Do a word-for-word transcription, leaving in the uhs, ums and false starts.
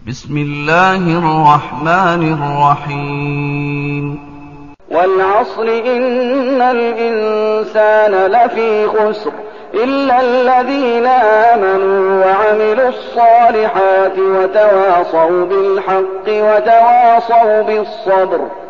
بسم الله الرحمن الرحيم والعصر إن الإنسان لفي خسر إلا الذين آمنوا وعملوا الصالحات وتواصوا بالحق وتواصوا بالصبر